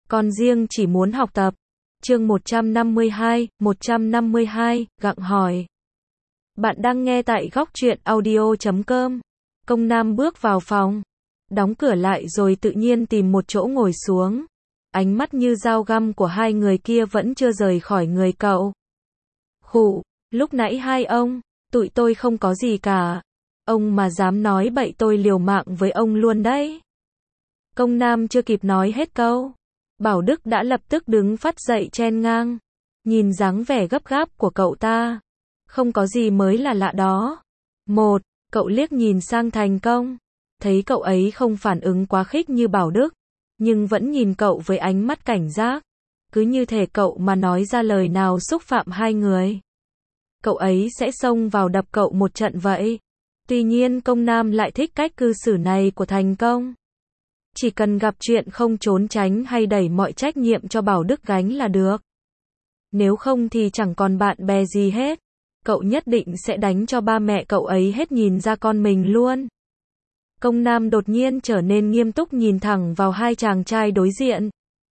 con riêng chỉ muốn học tập. Chương 152, gặng hỏi. Bạn đang nghe tại góc truyện audio.com. Công Nam bước vào phòng, đóng cửa lại rồi tự nhiên tìm một chỗ ngồi xuống. Ánh mắt như dao găm của hai người kia vẫn chưa rời khỏi người cậu. Khụ, lúc nãy hai ông, tụi tôi không có gì cả. Ông mà dám nói bậy tôi liều mạng với ông luôn đấy. Công Nam chưa kịp nói hết câu, Bảo Đức đã lập tức đứng phắt dậy chen ngang. Nhìn dáng vẻ gấp gáp của cậu ta, không có gì mới là lạ đó. Một, cậu liếc nhìn sang Thành Công, thấy cậu ấy không phản ứng quá khích như Bảo Đức, nhưng vẫn nhìn cậu với ánh mắt cảnh giác, cứ như thể cậu mà nói ra lời nào xúc phạm hai người, cậu ấy sẽ xông vào đập cậu một trận vậy. Tuy nhiên Công Nam lại thích cách cư xử này của Thành Công. Chỉ cần gặp chuyện không trốn tránh hay đẩy mọi trách nhiệm cho Bảo Đức gánh là được. Nếu không thì chẳng còn bạn bè gì hết. Cậu nhất định sẽ đánh cho ba mẹ cậu ấy hết nhìn ra con mình luôn. Công Nam đột nhiên trở nên nghiêm túc nhìn thẳng vào hai chàng trai đối diện.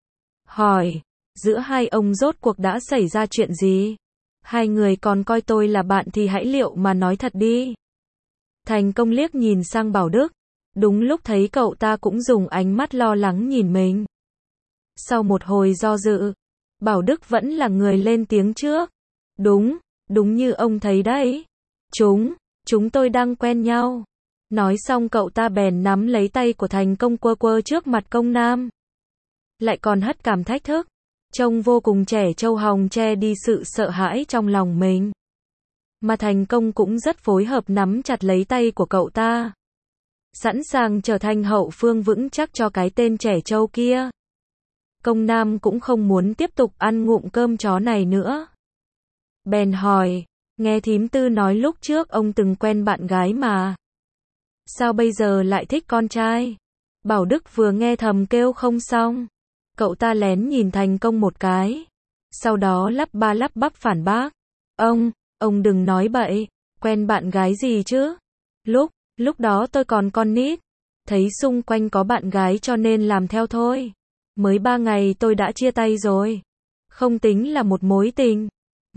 Hỏi, giữa hai ông rốt cuộc đã xảy ra chuyện gì? Hai người còn coi tôi là bạn thì hãy liệu mà nói thật đi. Thành Công liếc nhìn sang Bảo Đức. Đúng lúc thấy cậu ta cũng dùng ánh mắt lo lắng nhìn mình. Sau một hồi do dự, Bảo Đức vẫn là người lên tiếng trước. Đúng như ông thấy đấy. Chúng tôi đang quen nhau. Nói xong cậu ta bèn nắm lấy tay của Thành Công quơ quơ trước mặt Công Nam. Lại còn hất cằm thách thức, trông vô cùng trẻ trâu hồng che đi sự sợ hãi trong lòng mình. Mà Thành Công cũng rất phối hợp nắm chặt lấy tay của cậu ta, sẵn sàng trở thành hậu phương vững chắc cho cái tên trẻ trâu kia. Công Nam cũng không muốn tiếp tục ăn ngụm cơm chó này nữa. Bèn hỏi, nghe thím Tư nói lúc trước ông từng quen bạn gái mà. Sao bây giờ lại thích con trai? Bảo Đức vừa nghe thầm kêu không xong. Cậu ta lén nhìn Thành Công một cái. Sau đó lắp ba lắp bắp phản bác. Ông đừng nói bậy, quen bạn gái gì chứ? Lúc đó tôi còn con nít, thấy xung quanh có bạn gái cho nên làm theo thôi. Mới 3 ngày tôi đã chia tay rồi. Không tính là một mối tình.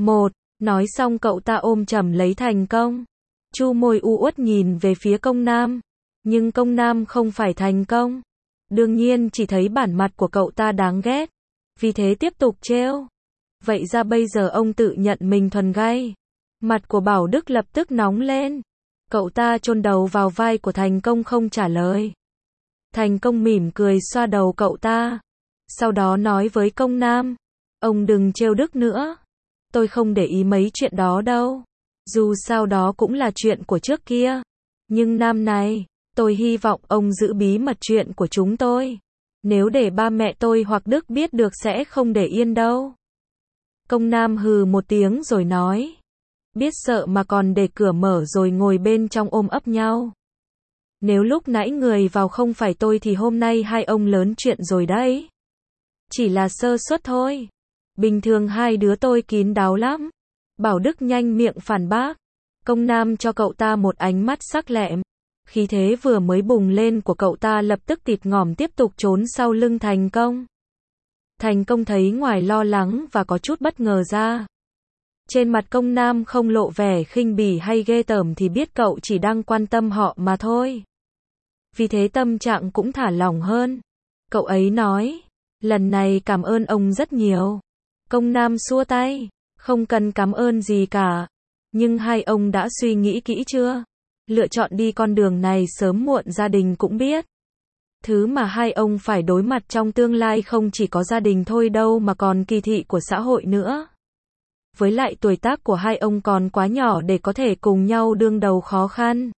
Nói xong cậu ta ôm chầm lấy Thành Công, chu môi u uất nhìn về phía Công Nam. Nhưng Công Nam không phải Thành Công, đương nhiên chỉ thấy bản mặt của cậu ta đáng ghét, vì thế tiếp tục trêu. Vậy ra bây giờ ông tự nhận mình thuần gay. Mặt của Bảo Đức lập tức nóng lên. Cậu ta chôn đầu vào vai của Thành Công không trả lời. Thành Công mỉm cười xoa đầu cậu ta, sau đó nói với Công Nam, ông đừng trêu Đức nữa. Tôi không để ý mấy chuyện đó đâu. Dù sao đó cũng là chuyện của trước kia. Nhưng Nam này, tôi hy vọng ông giữ bí mật chuyện của chúng tôi. Nếu để ba mẹ tôi hoặc Đức biết được sẽ không để yên đâu. Công Nam hừ một tiếng rồi nói, biết sợ mà còn để cửa mở rồi ngồi bên trong ôm ấp nhau. Nếu lúc nãy người vào không phải tôi thì hôm nay hai ông lớn chuyện rồi đấy. Chỉ là sơ suất thôi. Bình thường hai đứa tôi kín đáo lắm. Bảo Đức nhanh miệng phản bác. Công Nam cho cậu ta một ánh mắt sắc lẹm. Khí thế vừa mới bùng lên của cậu ta lập tức tịt ngòm tiếp tục trốn sau lưng Thành Công. Thành Công thấy ngoài lo lắng và có chút bất ngờ ra, trên mặt Công Nam không lộ vẻ khinh bỉ hay ghê tởm thì biết cậu chỉ đang quan tâm họ mà thôi. Vì thế tâm trạng cũng thả lỏng hơn. Cậu ấy nói, lần này cảm ơn ông rất nhiều. Công Nam xua tay, không cần cảm ơn gì cả. Nhưng hai ông đã suy nghĩ kỹ chưa? Lựa chọn đi con đường này sớm muộn gia đình cũng biết. Thứ mà hai ông phải đối mặt trong tương lai không chỉ có gia đình thôi đâu mà còn kỳ thị của xã hội nữa. Với lại tuổi tác của hai ông còn quá nhỏ để có thể cùng nhau đương đầu khó khăn.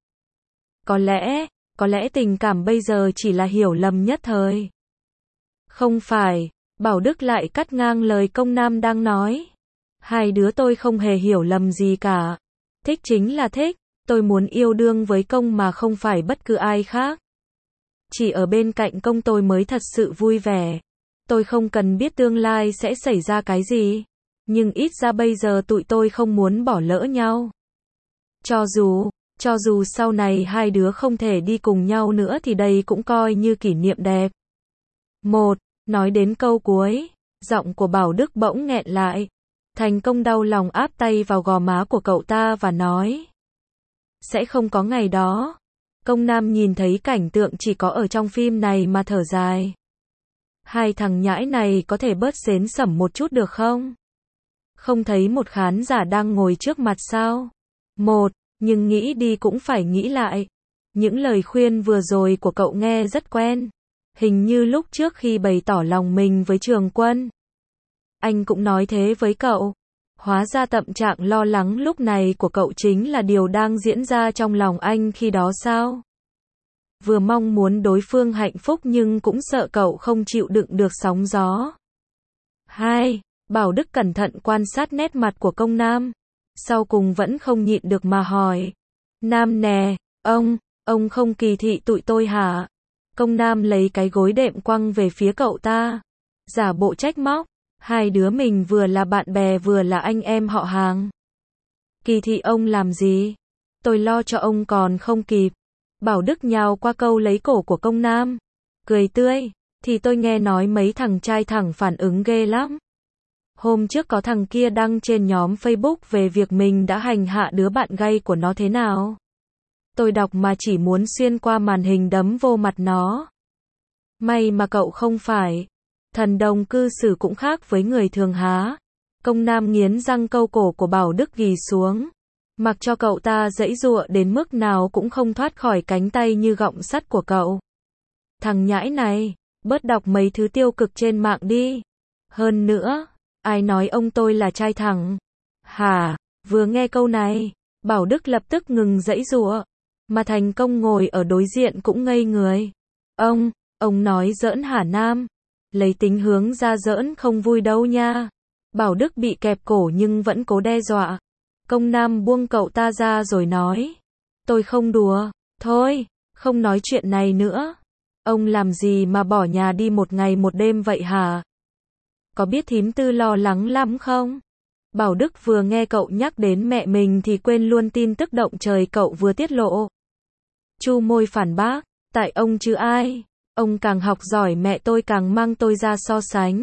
Có lẽ tình cảm bây giờ chỉ là hiểu lầm nhất thời. Không phải, Bảo Đức lại cắt ngang lời Công Nam đang nói. Hai đứa tôi không hề hiểu lầm gì cả. Thích chính là thích, tôi muốn yêu đương với Công mà không phải bất cứ ai khác. Chỉ ở bên cạnh Công tôi mới thật sự vui vẻ. Tôi không cần biết tương lai sẽ xảy ra cái gì. Nhưng ít ra bây giờ tụi tôi không muốn bỏ lỡ nhau. Cho dù sau này hai đứa không thể đi cùng nhau nữa thì đây cũng coi như kỷ niệm đẹp. Nói đến câu cuối, giọng của Bảo Đức bỗng nghẹn lại. Thành Công đau lòng áp tay vào gò má của cậu ta và nói. Sẽ không có ngày đó. Công Nam nhìn thấy cảnh tượng chỉ có ở trong phim này mà thở dài. Hai thằng nhãi này có thể bớt xến xẩm một chút được không? Không thấy một khán giả đang ngồi trước mặt sao? Nhưng nghĩ đi cũng phải nghĩ lại. Những lời khuyên vừa rồi của cậu nghe rất quen. Hình như lúc trước khi bày tỏ lòng mình với Trường Quân, anh cũng nói thế với cậu. Hóa ra tâm trạng lo lắng lúc này của cậu chính là điều đang diễn ra trong lòng anh khi đó sao? Vừa mong muốn đối phương hạnh phúc nhưng cũng sợ cậu không chịu đựng được sóng gió. 2. Bảo Đức cẩn thận quan sát nét mặt của Công Nam. Sau cùng vẫn không nhịn được mà hỏi. Nam nè, ông không kỳ thị tụi tôi hả? Công Nam lấy cái gối đệm quăng về phía cậu ta. Giả bộ trách móc. Hai đứa mình vừa là bạn bè vừa là anh em họ hàng. Kỳ thị ông làm gì? Tôi lo cho ông còn không kịp. Bảo Đức nhào qua câu lấy cổ của Công Nam. Cười tươi. Thì tôi nghe nói mấy thằng trai thẳng phản ứng ghê lắm. Hôm trước có thằng kia đăng trên nhóm Facebook về việc mình đã hành hạ đứa bạn gay của nó thế nào. Tôi đọc mà chỉ muốn xuyên qua màn hình đấm vô mặt nó. May mà cậu không phải. Thần đồng cư xử cũng khác với người thường há. Công Nam nghiến răng câu cổ của Bảo Đức ghì xuống. Mặc cho cậu ta giãy giụa đến mức nào cũng không thoát khỏi cánh tay như gọng sắt của cậu. Thằng nhãi này, bớt đọc mấy thứ tiêu cực trên mạng đi. Hơn nữa, ai nói ông tôi là trai thẳng? Hả? Vừa nghe câu này, Bảo Đức lập tức ngừng giãy giụa. Mà Thành Công ngồi ở đối diện cũng ngây người. Ông nói giỡn hả Nam? Lấy tính hướng ra giỡn không vui đâu nha. Bảo Đức bị kẹp cổ nhưng vẫn cố đe dọa. Công Nam buông cậu ta ra rồi nói. Tôi không đùa. Thôi, không nói chuyện này nữa. Ông làm gì mà bỏ nhà đi một ngày một đêm vậy hả? Có biết thím Tư lo lắng lắm không? Bảo Đức vừa nghe cậu nhắc đến mẹ mình thì quên luôn tin tức động trời cậu vừa tiết lộ. Chu môi phản bác. Tại ông chứ ai? Ông càng học giỏi mẹ tôi càng mang tôi ra so sánh.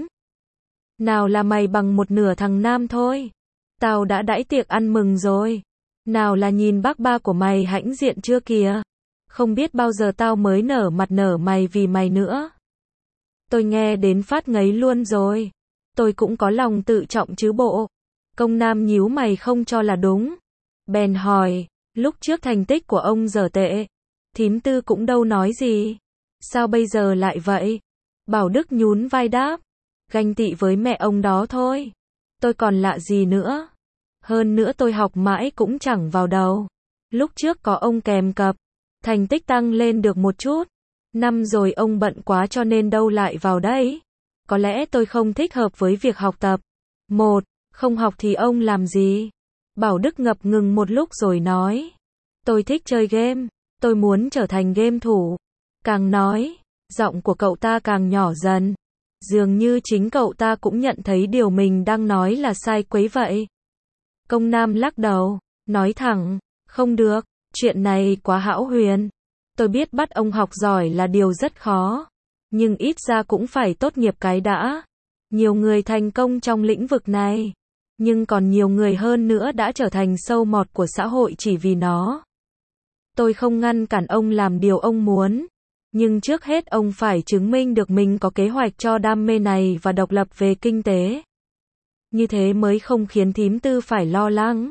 Nào là mày bằng một nửa thằng Nam thôi. Tao đã đãi tiệc ăn mừng rồi. Nào là nhìn bác ba của mày hãnh diện chưa kìa. Không biết bao giờ tao mới nở mặt nở mày vì mày nữa. Tôi nghe đến phát ngấy luôn rồi. Tôi cũng có lòng tự trọng chứ bộ. Công Nam nhíu mày không cho là đúng. Bèn hỏi, lúc trước thành tích của ông dở tệ. Thím Tư cũng đâu nói gì. Sao bây giờ lại vậy? Bảo Đức nhún vai đáp. Ganh tị với mẹ ông đó thôi. Tôi còn lạ gì nữa. Hơn nữa tôi học mãi cũng chẳng vào đầu. Lúc trước có ông kèm cặp. Thành tích tăng lên được một chút. Năm rồi ông bận quá cho nên đâu lại vào đấy. Có lẽ tôi không thích hợp với việc học tập. Không học thì ông làm gì? Bảo Đức ngập ngừng một lúc rồi nói. Tôi thích chơi game. Tôi muốn trở thành game thủ. Càng nói, giọng của cậu ta càng nhỏ dần. Dường như chính cậu ta cũng nhận thấy điều mình đang nói là sai quấy vậy. Công Nam lắc đầu, nói thẳng, không được, chuyện này quá hão huyền. Tôi biết bắt ông học giỏi là điều rất khó. Nhưng ít ra cũng phải tốt nghiệp cái đã. Nhiều người thành công trong lĩnh vực này. Nhưng còn nhiều người hơn nữa đã trở thành sâu mọt của xã hội chỉ vì nó. Tôi không ngăn cản ông làm điều ông muốn. Nhưng trước hết ông phải chứng minh được mình có kế hoạch cho đam mê này và độc lập về kinh tế. Như thế mới không khiến thím Tư phải lo lắng.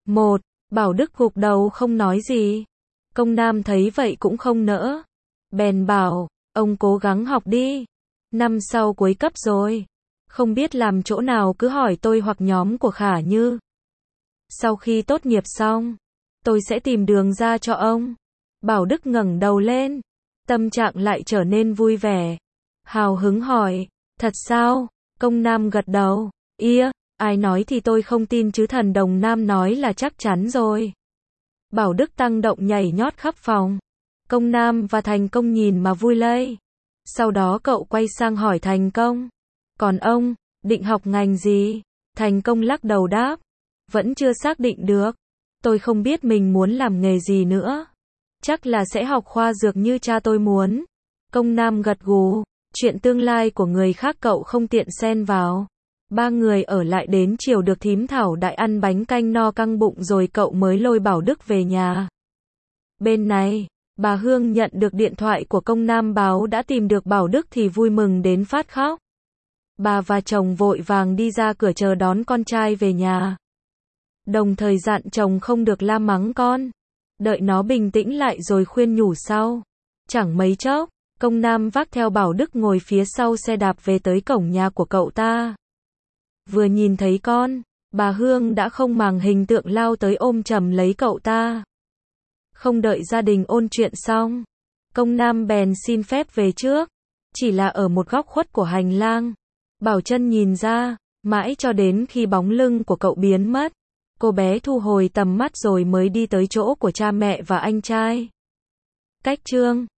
Bảo Đức gục đầu không nói gì. Công Nam thấy vậy cũng không nỡ. Bèn bảo, ông cố gắng học đi. Năm sau cuối cấp rồi. Không biết làm chỗ nào cứ hỏi tôi hoặc nhóm của Khả Như. Sau khi tốt nghiệp xong, tôi sẽ tìm đường ra cho ông. Bảo Đức ngẩng đầu lên. Tâm trạng lại trở nên vui vẻ. Hào hứng hỏi, thật sao? Công Nam gật đầu. Ai nói thì tôi không tin chứ thần đồng Nam nói là chắc chắn rồi. Bảo Đức tăng động nhảy nhót khắp phòng. Công Nam và Thành Công nhìn mà vui lây. Sau đó cậu quay sang hỏi Thành Công. Còn ông, định học ngành gì? Thành Công lắc đầu đáp. Vẫn chưa xác định được. Tôi không biết mình muốn làm nghề gì nữa. Chắc là sẽ học khoa dược như cha tôi muốn. Công Nam gật gù. Chuyện tương lai của người khác cậu không tiện xen vào. Ba người ở lại đến chiều được thím Thảo đại ăn bánh canh no căng bụng rồi cậu mới lôi Bảo Đức về nhà. Bên này, bà Hương nhận được điện thoại của công nam báo đã tìm được Bảo Đức thì vui mừng đến phát khóc. Bà và chồng vội vàng đi ra cửa chờ đón con trai về nhà. Đồng thời dặn chồng không được la mắng con. Đợi nó bình tĩnh lại rồi khuyên nhủ sau. Chẳng mấy chốc, công nam vác theo Bảo Đức ngồi phía sau xe đạp về tới cổng nhà của cậu ta. Vừa nhìn thấy con, bà Hương đã không màng hình tượng lao tới ôm chầm lấy cậu ta. Không đợi gia đình ôn chuyện xong, công nam bèn xin phép về trước. Chỉ là ở một góc khuất của hành lang, Bảo Trân nhìn ra, mãi cho đến khi bóng lưng của cậu biến mất. Cô bé thu hồi tầm mắt rồi mới đi tới chỗ của cha mẹ và anh trai. Cách chương